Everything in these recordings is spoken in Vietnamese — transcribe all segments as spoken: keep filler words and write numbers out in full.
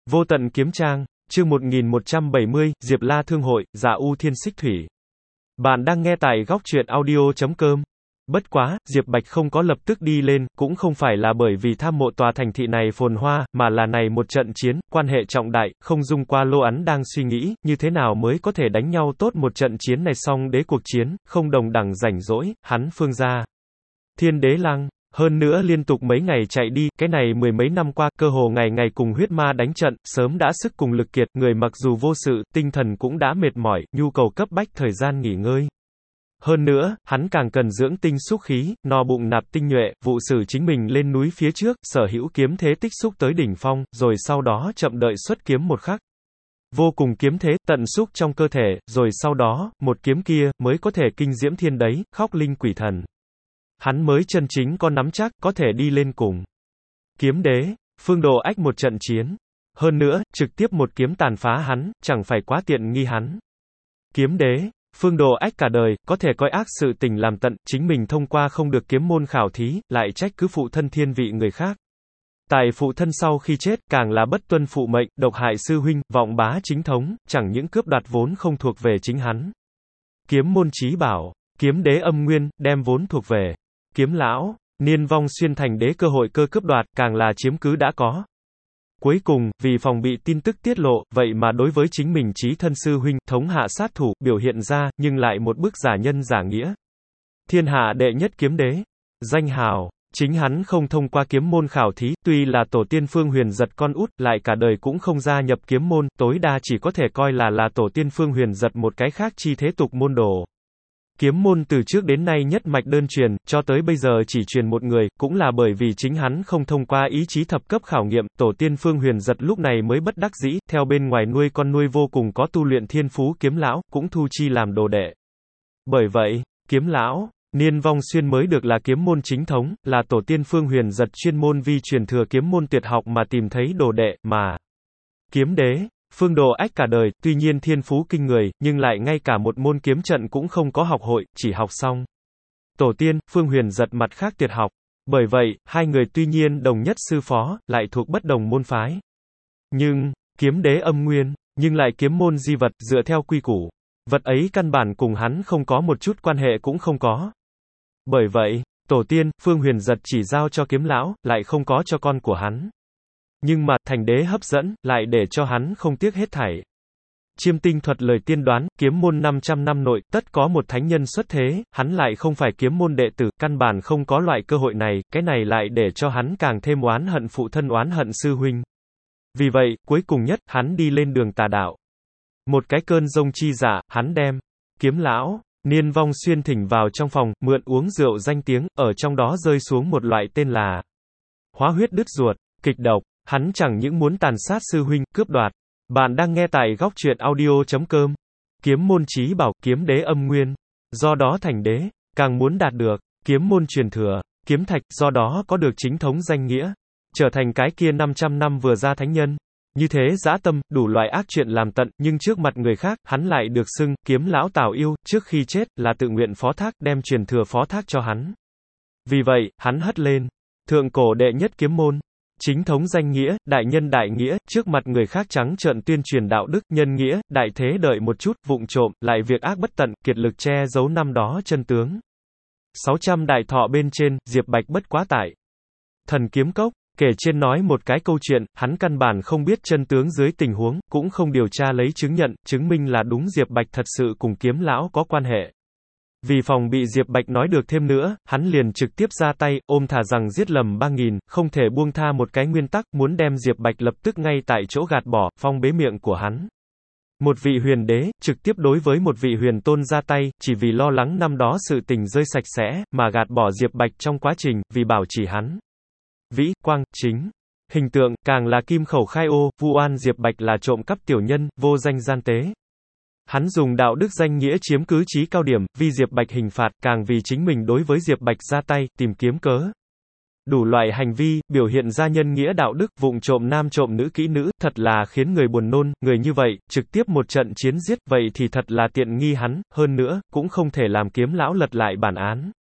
Vô tận kiếm trang, chương một nghìn một trăm bảy mươi, Diệp La Thương Hội, Dạ U Thiên Xích Thủy. Bạn đang nghe tại góc truyện audio chấm com. Bất quá, Diệp Bạch không có lập tức đi lên, cũng không phải là bởi vì tham mộ tòa thành thị này phồn hoa, mà là này một trận chiến, quan hệ trọng đại, không dung qua lô ắn đang suy nghĩ, như thế nào mới có thể đánh nhau tốt một trận chiến này xong đế cuộc chiến, không đồng đẳng rảnh rỗi, hắn phương ra. Thiên Đế Lăng. Hơn nữa liên tục mấy ngày chạy đi, cái này mười mấy năm qua, cơ hồ ngày ngày cùng huyết ma đánh trận, sớm đã sức cùng lực kiệt, người mặc dù vô sự, tinh thần cũng đã mệt mỏi, nhu cầu cấp bách thời gian nghỉ ngơi. Hơn nữa, hắn càng cần dưỡng tinh xúc khí, no bụng nạp tinh nhuệ, vụ xử chính mình lên núi phía trước, sở hữu kiếm thế tích xúc tới đỉnh phong, rồi sau đó chậm đợi xuất kiếm một khắc. Vô cùng kiếm thế, tận xúc trong cơ thể, rồi sau đó, một kiếm kia, mới có thể kinh diễm thiên đấy, khóc linh quỷ thần. Hắn mới chân chính có nắm chắc, có thể đi lên cùng. Kiếm đế, Phương Đồ Ách một trận chiến. Hơn nữa, trực tiếp một kiếm tàn phá hắn, chẳng phải quá tiện nghi hắn. Kiếm đế, Phương Đồ Ách cả đời, có thể coi ác sự tình làm tận, chính mình thông qua không được kiếm môn khảo thí, lại trách cứ phụ thân thiên vị người khác. Tại phụ thân sau khi chết, càng là bất tuân phụ mệnh, độc hại sư huynh, vọng bá chính thống, chẳng những cướp đoạt vốn không thuộc về chính hắn. Kiếm môn chí bảo, kiếm đế âm nguyên, đem vốn thuộc về. Kiếm lão, Niên Vong Xuyên thành đế cơ hội cơ cướp đoạt, càng là chiếm cứ đã có. Cuối cùng, vì phòng bị tin tức tiết lộ, vậy mà đối với chính mình chí thân sư huynh, thống hạ sát thủ, biểu hiện ra, nhưng lại một bức giả nhân giả nghĩa. Thiên hạ đệ nhất kiếm đế. Danh hào, chính hắn không thông qua kiếm môn khảo thí, tuy là tổ tiên Phương Huyền Giật con út, lại cả đời cũng không gia nhập kiếm môn, tối đa chỉ có thể coi là là tổ tiên Phương Huyền Giật một cái khác chi thế tục môn đồ. Kiếm môn từ trước đến nay nhất mạch đơn truyền, cho tới bây giờ chỉ truyền một người, cũng là bởi vì chính hắn không thông qua ý chí thập cấp khảo nghiệm, tổ tiên Phương Huyền Giật lúc này mới bất đắc dĩ, theo bên ngoài nuôi con nuôi vô cùng có tu luyện thiên phú kiếm lão, cũng thu chi làm đồ đệ. Bởi vậy, kiếm lão, Niên Vong Xuyên mới được là kiếm môn chính thống, là tổ tiên Phương Huyền Giật chuyên môn vi truyền thừa kiếm môn tuyệt học mà tìm thấy đồ đệ, mà kiếm đế, Phương Đồ Ách cả đời, tuy nhiên thiên phú kinh người, nhưng lại ngay cả một môn kiếm trận cũng không có học hội, chỉ học xong. Tổ tiên, Phương Huyền Giật mặt khác tuyệt học. Bởi vậy, hai người tuy nhiên đồng nhất sư phó, lại thuộc bất đồng môn phái. Nhưng, kiếm đế âm nguyên, nhưng lại kiếm môn di vật, dựa theo quy củ. Vật ấy căn bản cùng hắn không có một chút quan hệ cũng không có. Bởi vậy, tổ tiên, Phương Huyền Giật chỉ giao cho kiếm lão, lại không có cho con của hắn. Nhưng mà, thành đế hấp dẫn, lại để cho hắn không tiếc hết thảy. Chiêm tinh thuật lời tiên đoán, kiếm môn năm trăm năm nội, tất có một thánh nhân xuất thế, hắn lại không phải kiếm môn đệ tử, căn bản không có loại cơ hội này, cái này lại để cho hắn càng thêm oán hận phụ thân oán hận sư huynh. Vì vậy, cuối cùng nhất, hắn đi lên đường tà đạo. Một cái cơn rông chi dạ, hắn đem kiếm lão, Niên Vong Xuyên thỉnh vào trong phòng, mượn uống rượu danh tiếng, ở trong đó rơi xuống một loại tên là hóa huyết đứt ruột, kịch độc. Hắn chẳng những muốn tàn sát sư huynh, cướp đoạt. Bạn đang nghe tại góc truyện audio chấm com. Kiếm môn chí bảo, kiếm đế âm nguyên. Do đó thành đế, càng muốn đạt được, kiếm môn truyền thừa, kiếm thạch, do đó có được chính thống danh nghĩa. Trở thành cái kia năm trăm năm vừa ra thánh nhân. Như thế dã tâm, đủ loại ác chuyện làm tận, nhưng trước mặt người khác, hắn lại được xưng, kiếm lão Tào Yêu, trước khi chết, là tự nguyện phó thác, đem truyền thừa phó thác cho hắn. Vì vậy, hắn hất lên. Thượng cổ đệ nhất kiếm môn. Chính thống danh nghĩa, đại nhân đại nghĩa, trước mặt người khác trắng trợn tuyên truyền đạo đức, nhân nghĩa, đại thế đợi một chút, vụng trộm, lại việc ác bất tận, kiệt lực che giấu năm đó chân tướng. sáu trăm đại thọ bên trên, Diệp Bạch bất quá tại Thần Kiếm Cốc, kể trên nói một cái câu chuyện, hắn căn bản không biết chân tướng dưới tình huống, cũng không điều tra lấy chứng nhận, chứng minh là đúng Diệp Bạch thật sự cùng kiếm lão có quan hệ. Vì phòng bị Diệp Bạch nói được thêm nữa, hắn liền trực tiếp ra tay, ôm thà rằng giết lầm ba nghìn, không thể buông tha một cái nguyên tắc, muốn đem Diệp Bạch lập tức ngay tại chỗ gạt bỏ, phong bế miệng của hắn. Một vị huyền đế, trực tiếp đối với một vị huyền tôn ra tay, chỉ vì lo lắng năm đó sự tình rơi sạch sẽ, mà gạt bỏ Diệp Bạch trong quá trình, vì bảo chỉ hắn. Vĩ, quang, chính. Hình tượng, càng là kim khẩu khai ô, vu oan Diệp Bạch là trộm cắp tiểu nhân, vô danh gian tế. Hắn dùng đạo đức danh nghĩa chiếm cứ chí cao điểm, vì Diệp Bạch hình phạt, càng vì chính mình đối với Diệp Bạch ra tay, tìm kiếm cớ. Đủ loại hành vi, biểu hiện ra nhân nghĩa đạo đức, vụng trộm nam trộm nữ kỹ nữ, thật là khiến người buồn nôn, người như vậy, trực tiếp một trận chiến giết, vậy thì thật là tiện nghi hắn, hơn nữa, cũng không thể làm kiếm lão lật lại bản án.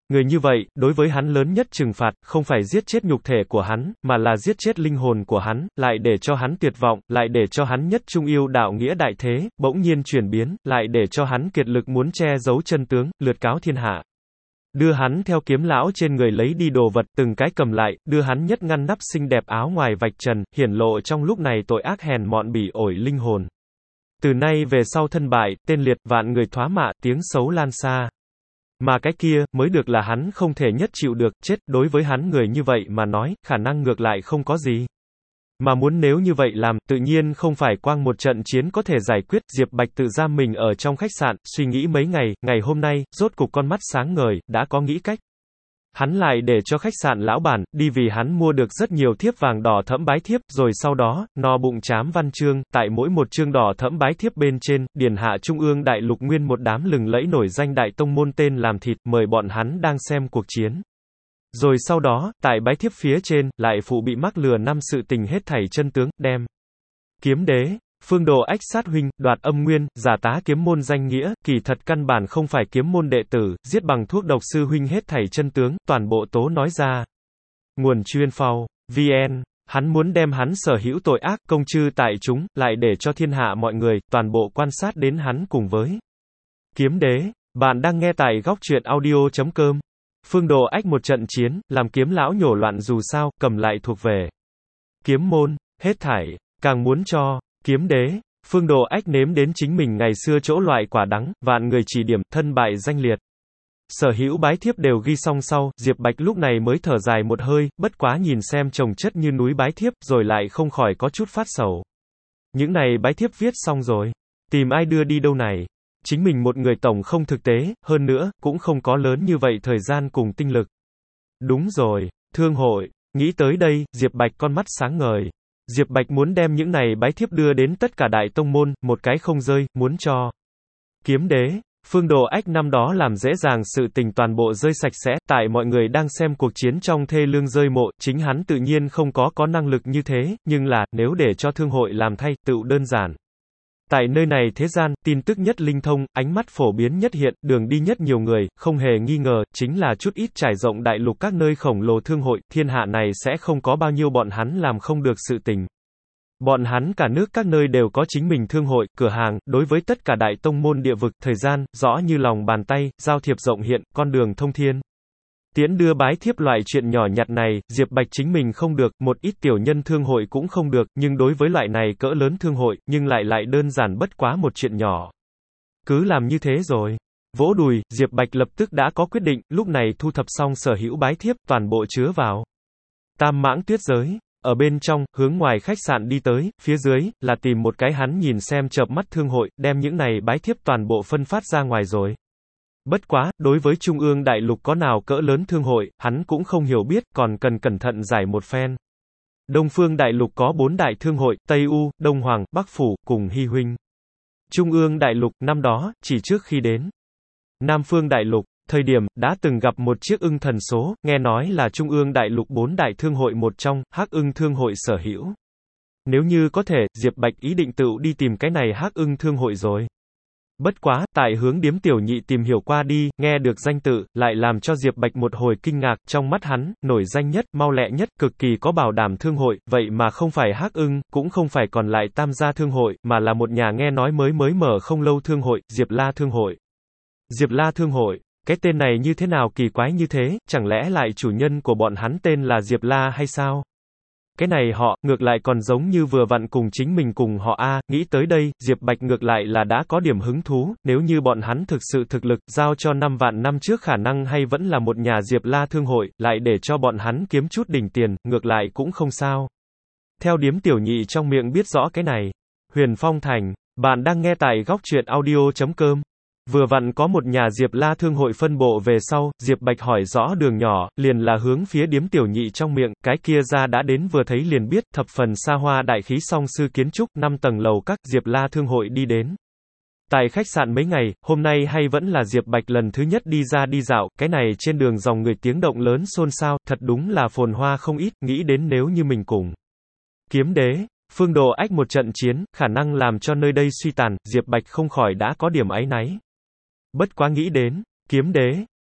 Người như vậy, đối với hắn lớn nhất trừng phạt, không phải giết chết nhục thể của hắn, mà là giết chết linh hồn của hắn, lại để cho hắn tuyệt vọng, lại để cho hắn nhất trung yêu đạo nghĩa đại thế, bỗng nhiên chuyển biến, lại để cho hắn kiệt lực muốn che giấu chân tướng, lượt cáo thiên hạ. Đưa hắn theo kiếm lão trên người lấy đi đồ vật, từng cái cầm lại, đưa hắn nhất ngăn nắp xinh đẹp áo ngoài vạch trần, hiển lộ trong lúc này tội ác hèn mọn bỉ ổi linh hồn. Từ nay về sau thân bại, tên liệt, vạn người thoá mạ, tiếng xấu lan xa. Mà cái kia, mới được là hắn không thể nhất chịu được, chết, đối với hắn người như vậy mà nói, khả năng ngược lại không có gì. Mà muốn nếu như vậy làm, tự nhiên không phải quang một trận chiến có thể giải quyết, Diệp Bạch tự giam mình ở trong khách sạn, suy nghĩ mấy ngày, ngày hôm nay, rốt cục con mắt sáng ngời, đã có nghĩ cách. Hắn lại để cho khách sạn lão bản, đi vì hắn mua được rất nhiều thiếp vàng đỏ thẫm bái thiếp, rồi sau đó, no bụng chám văn chương, tại mỗi một chương đỏ thẫm bái thiếp bên trên, điền hạ trung ương đại lục nguyên một đám lừng lẫy nổi danh đại tông môn tên làm thịt, mời bọn hắn đang xem cuộc chiến. Rồi sau đó, tại bái thiếp phía trên, lại phụ bị mắc lừa năm sự tình hết thảy chân tướng, đem. Kiếm đế, Phương Đồ Ách sát huynh, đoạt âm nguyên, giả tá kiếm môn danh nghĩa, kỳ thật căn bản không phải kiếm môn đệ tử, giết bằng thuốc độc sư huynh hết thảy chân tướng, toàn bộ tố nói ra. Nguồn chuyên phao, vê en, hắn muốn đem hắn sở hữu tội ác, công chư tại chúng, lại để cho thiên hạ mọi người, toàn bộ quan sát đến hắn cùng với. Kiếm đế, bạn đang nghe tại góc truyện audio chấm com. Phương Đồ Ách một trận chiến, làm kiếm lão nhổ loạn dù sao, cầm lại thuộc về. Kiếm môn, hết thảy, càng muốn cho. Kiếm đế, Phương Đồ Ách nếm đến chính mình ngày xưa chỗ loại quả đắng, vạn người chỉ điểm, thân bại danh liệt. Sở hữu bái thiếp đều ghi xong sau, Diệp Bạch lúc này mới thở dài một hơi, bất quá nhìn xem chồng chất như núi bái thiếp, rồi lại không khỏi có chút phát sầu. Những này bái thiếp viết xong rồi, tìm ai đưa đi đâu này? Chính mình một người tổng không thực tế, hơn nữa, cũng không có lớn như vậy thời gian cùng tinh lực. Đúng rồi, thương hội, nghĩ tới đây, Diệp Bạch con mắt sáng ngời. Diệp Bạch muốn đem những này bái thiếp đưa đến tất cả đại tông môn, một cái không rơi, muốn cho. Kiếm đế, Phương Đồ Ách năm đó làm dễ dàng sự tình toàn bộ rơi sạch sẽ, tại mọi người đang xem cuộc chiến trong thê lương rơi mộ, chính hắn tự nhiên không có có năng lực như thế, nhưng là, nếu để cho thương hội làm thay, tựu đơn giản. Tại nơi này thế gian, tin tức nhất linh thông, ánh mắt phổ biến nhất hiện, đường đi nhất nhiều người, không hề nghi ngờ, chính là chút ít trải rộng đại lục các nơi khổng lồ thương hội, thiên hạ này sẽ không có bao nhiêu bọn hắn làm không được sự tình. Bọn hắn cả nước các nơi đều có chính mình thương hội, cửa hàng, đối với tất cả đại tông môn địa vực, thời gian, rõ như lòng bàn tay, giao thiệp rộng hiện, con đường thông thiên. Tiễn đưa bái thiếp loại chuyện nhỏ nhặt này, Diệp Bạch chính mình không được, một ít tiểu nhân thương hội cũng không được, nhưng đối với loại này cỡ lớn thương hội, nhưng lại lại đơn giản bất quá một chuyện nhỏ. Cứ làm như thế rồi. Vỗ đùi, Diệp Bạch lập tức đã có quyết định, lúc này thu thập xong sở hữu bái thiếp, toàn bộ chứa vào Tam Mãng Tuyết Giới. Ở bên trong, hướng ngoài khách sạn đi tới, phía dưới, là tìm một cái hắn nhìn xem chợp mắt thương hội, đem những này bái thiếp toàn bộ phân phát ra ngoài rồi. Bất quá, đối với Trung ương đại lục có nào cỡ lớn thương hội, hắn cũng không hiểu biết, còn cần cẩn thận giải một phen. Đông phương đại lục có bốn đại thương hội, Tây U, Đông Hoàng, Bắc Phủ, cùng Hy Huynh. Trung ương đại lục, năm đó, chỉ trước khi đến Nam phương đại lục, thời điểm, đã từng gặp một chiếc ưng thần số, nghe nói là Trung ương đại lục bốn đại thương hội một trong, Hắc Ưng thương hội sở hữu. Nếu như có thể, Diệp Bạch ý định tự đi tìm cái này Hắc Ưng thương hội rồi. Bất quá, tại hướng điếm tiểu nhị tìm hiểu qua đi, nghe được danh tự, lại làm cho Diệp Bạch một hồi kinh ngạc, trong mắt hắn, nổi danh nhất, mau lẹ nhất, cực kỳ có bảo đảm thương hội, vậy mà không phải Hắc Ưng, cũng không phải còn lại Tam gia thương hội, mà là một nhà nghe nói mới mới mở không lâu thương hội, Diệp La thương hội. Diệp La thương hội, cái tên này như thế nào kỳ quái như thế, chẳng lẽ lại chủ nhân của bọn hắn tên là Diệp La hay sao? Cái này họ, ngược lại còn giống như vừa vặn cùng chính mình cùng họ A, nghĩ tới đây, Diệp Bạch ngược lại là đã có điểm hứng thú, nếu như bọn hắn thực sự thực lực, giao cho năm vạn năm trước khả năng hay vẫn là một nhà Diệp La thương hội, lại để cho bọn hắn kiếm chút đỉnh tiền, ngược lại cũng không sao. Theo điếm tiểu nhị trong miệng biết rõ cái này. Huyền Phong Thành, bạn đang nghe tại góc truyện audio chấm com. Vừa vặn có một nhà Diệp La thương hội phân bộ về sau, Diệp Bạch hỏi rõ đường nhỏ, liền là hướng phía điếm tiểu nhị trong miệng, cái kia ra đã đến vừa thấy liền biết, thập phần xa hoa đại khí song sư kiến trúc, năm tầng lầu các, Diệp La thương hội đi đến. Tại khách sạn mấy ngày, hôm nay hay vẫn là Diệp Bạch lần thứ nhất đi ra đi dạo, cái này trên đường dòng người tiếng động lớn xôn xao, thật đúng là phồn hoa không ít, nghĩ đến nếu như mình cùng Kiếm đế, Phương Đồ Ách một trận chiến, khả năng làm cho nơi đây suy tàn, Diệp Bạch không khỏi đã có điểm áy náy. Bất quá nghĩ đến, Kiếm đế,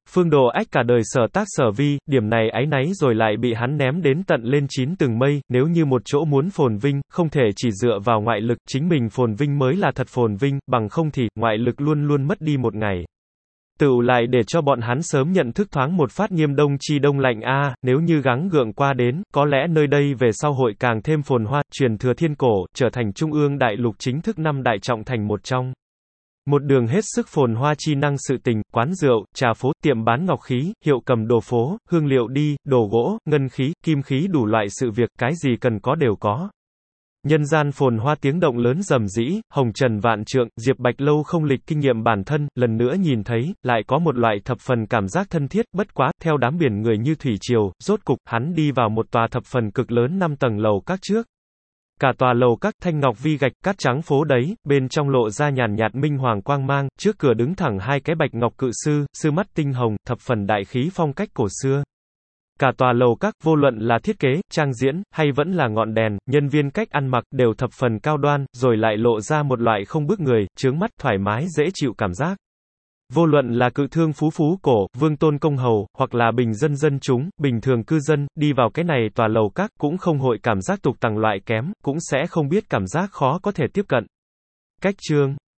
Phương Đồ ách cả đời sở tác sở vi, điểm này áy náy rồi lại bị hắn ném đến tận lên chín tầng mây, nếu như một chỗ muốn phồn vinh, không thể chỉ dựa vào ngoại lực, chính mình phồn vinh mới là thật phồn vinh, bằng không thì, ngoại lực luôn luôn mất đi một ngày. Tựu lại để cho bọn hắn sớm nhận thức thoáng một phát nghiêm đông chi đông lạnh a, nếu như gắng gượng qua đến, có lẽ nơi đây về sau hội càng thêm phồn hoa, truyền thừa thiên cổ, trở thành trung ương đại lục chính thức năm đại trọng thành một trong. Một đường hết sức phồn hoa chi năng sự tình, quán rượu, trà phố, tiệm bán ngọc khí, hiệu cầm đồ phố, hương liệu đi, đồ gỗ, ngân khí, kim khí đủ loại sự việc, cái gì cần có đều có. Nhân gian phồn hoa tiếng động lớn rầm rĩ, hồng trần vạn trượng, Diệp Bạch lâu không lịch kinh nghiệm bản thân, lần nữa nhìn thấy, lại có một loại thập phần cảm giác thân thiết, bất quá, theo đám biển người như thủy triều, rốt cục, hắn đi vào một tòa thập phần cực lớn năm tầng lầu các trước. Cả tòa lầu các thanh ngọc vi gạch, cát trắng phố đấy, bên trong lộ ra nhàn nhạt minh hoàng quang mang, trước cửa đứng thẳng hai cái bạch ngọc cự sư, sư mắt tinh hồng, thập phần đại khí phong cách cổ xưa. Cả tòa lầu các, vô luận là thiết kế, trang diễn, hay vẫn là ngọn đèn, nhân viên cách ăn mặc, đều thập phần cao đoan, rồi lại lộ ra một loại không bức người, chướng mắt, thoải mái dễ chịu cảm giác. Vô luận là cự thương phú phú cổ, vương tôn công hầu, hoặc là bình dân dân chúng, bình thường cư dân, đi vào cái này tòa lầu các, cũng không hội cảm giác tục tằng loại kém, cũng sẽ không biết cảm giác khó có thể tiếp cận. Cách chương